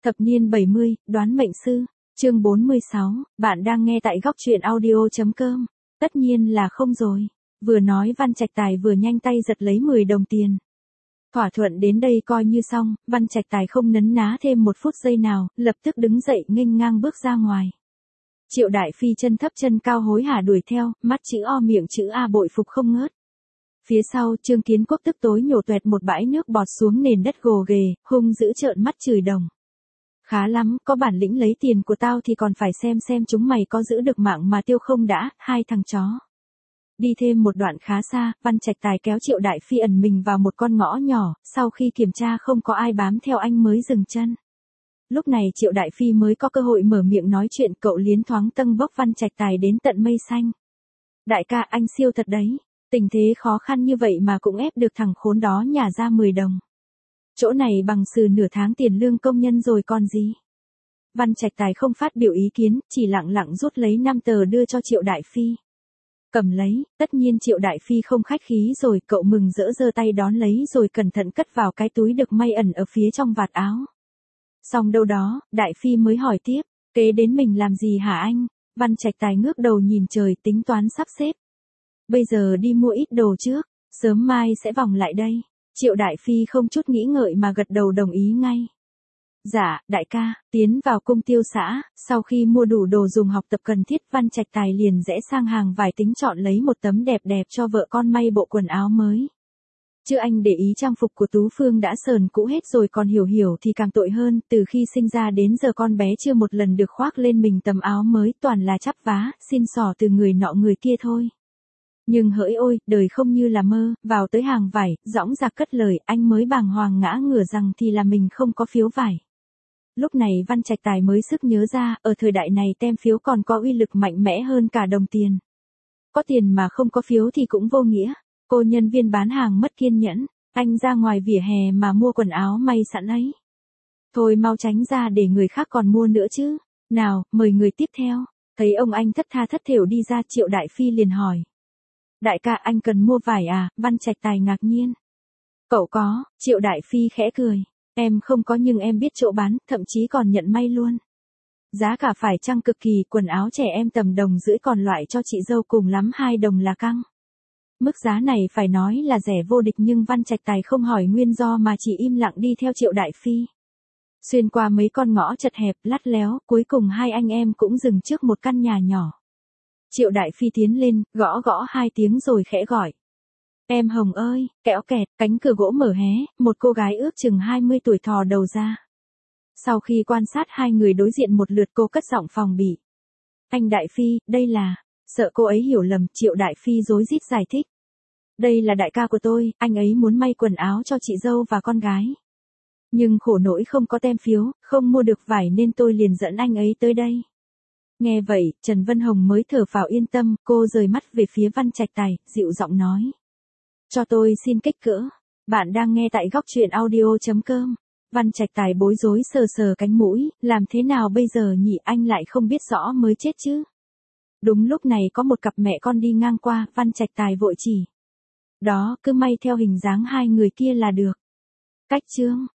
Thập niên 70, đoán mệnh sư, chương 46, bạn đang nghe tại góc truyện audio.com. Tất nhiên là không rồi. Vừa nói Văn Trạch Tài vừa nhanh tay giật lấy 10 đồng tiền. Thỏa thuận đến đây coi như xong, Văn Trạch Tài không nấn ná thêm một phút giây nào, lập tức đứng dậy nghênh ngang bước ra ngoài. Triệu Đại Phi chân thấp chân cao hối hả đuổi theo, mắt chữ O miệng chữ A bội phục không ngớt. Phía sau, Trương Kiến Quốc tức tối nhổ toẹt một bãi nước bọt xuống nền đất gồ ghề, hung dữ trợn mắt chửi đồng. Khá lắm, có bản lĩnh lấy tiền của tao thì còn phải xem chúng mày có giữ được mạng mà tiêu không đã, hai thằng chó. Đi thêm một đoạn khá xa, Văn Trạch Tài kéo Triệu Đại Phi ẩn mình vào một con ngõ nhỏ, sau khi kiểm tra không có ai bám theo anh mới dừng chân. Lúc này Triệu Đại Phi mới có cơ hội mở miệng nói chuyện, cậu liến thoáng tâng bốc Văn Trạch Tài đến tận mây xanh. Đại ca, anh siêu thật đấy, tình thế khó khăn như vậy mà cũng ép được thằng khốn đó nhả ra 10 đồng. Chỗ này bằng sừ nửa tháng tiền lương công nhân rồi còn gì. Văn Trạch Tài không phát biểu ý kiến, chỉ lặng lặng rút lấy 5 tờ đưa cho Triệu Đại Phi. Cầm lấy, tất nhiên Triệu Đại Phi không khách khí rồi, cậu mừng rỡ giơ tay đón lấy rồi cẩn thận cất vào cái túi được may ẩn ở phía trong vạt áo. Xong đâu đó, Đại Phi mới hỏi tiếp, kế đến mình làm gì hả anh? Văn Trạch Tài ngước đầu nhìn trời tính toán sắp xếp. Bây giờ đi mua ít đồ trước, sớm mai sẽ vòng lại đây. Triệu Đại Phi không chút nghĩ ngợi mà gật đầu đồng ý ngay. Dạ, đại ca, tiến vào cung tiêu xã, sau khi mua đủ đồ dùng học tập cần thiết, Văn Trạch Tài liền rẽ sang hàng vải tính chọn lấy một tấm đẹp đẹp cho vợ con may bộ quần áo mới. Chứ anh để ý trang phục của Tú Phương đã sờn cũ hết rồi, còn Hiểu thì càng tội hơn, từ khi sinh ra đến giờ con bé chưa một lần được khoác lên mình tấm áo mới, toàn là chắp vá, xin xỏ từ người nọ người kia thôi. Nhưng hỡi ôi, đời không như là mơ, vào tới hàng vải, dõng dạc cất lời, anh mới bàng hoàng ngã ngửa rằng thì là mình không có phiếu vải. Lúc này Văn Trạch Tài mới sực nhớ ra, ở thời đại này tem phiếu còn có uy lực mạnh mẽ hơn cả đồng tiền. Có tiền mà không có phiếu thì cũng vô nghĩa. Cô nhân viên bán hàng mất kiên nhẫn, anh ra ngoài vỉa hè mà mua quần áo may sẵn ấy. Thôi mau tránh ra để người khác còn mua nữa chứ. Nào, mời người tiếp theo. Thấy ông anh thất tha thất thểu đi ra, Triệu Đại Phi liền hỏi. Đại ca, anh cần mua vải à? Văn Trạch Tài ngạc nhiên. Cậu có, Triệu Đại Phi khẽ cười. Em không có nhưng em biết chỗ bán, thậm chí còn nhận may luôn. Giá cả phải chăng cực kỳ, quần áo trẻ em tầm đồng rưỡi, còn loại cho chị dâu cùng lắm 2 đồng là căng. Mức giá này phải nói là rẻ vô địch, nhưng Văn Trạch Tài không hỏi nguyên do mà chỉ im lặng đi theo Triệu Đại Phi. Xuyên qua mấy con ngõ chật hẹp lắt léo, cuối cùng hai anh em cũng dừng trước một căn nhà nhỏ. Triệu Đại Phi tiến lên, gõ 2 tiếng rồi khẽ gọi. Em Hồng ơi, kẽo kẹt, cánh cửa gỗ mở hé, một cô gái ước chừng 20 tuổi thò đầu ra. Sau khi quan sát hai người đối diện một lượt, cô cất giọng phòng bị. Anh Đại Phi, đây là... Sợ cô ấy hiểu lầm, Triệu Đại Phi rối rít giải thích. Đây là đại ca của tôi, anh ấy muốn may quần áo cho chị dâu và con gái. Nhưng khổ nỗi không có tem phiếu, không mua được vải nên tôi liền dẫn anh ấy tới đây. Nghe vậy, Trần Vân Hồng mới thở phào yên tâm, cô rời mắt về phía Văn Trạch Tài, dịu giọng nói. Cho tôi xin kích cỡ. Bạn đang nghe tại góc truyện audio.com. Văn Trạch Tài bối rối sờ cánh mũi, làm thế nào bây giờ nhỉ, anh lại không biết rõ mới chết chứ. Đúng lúc này có một cặp mẹ con đi ngang qua, Văn Trạch Tài vội chỉ. Đó, cứ may theo hình dáng hai người kia là được. Cách chương.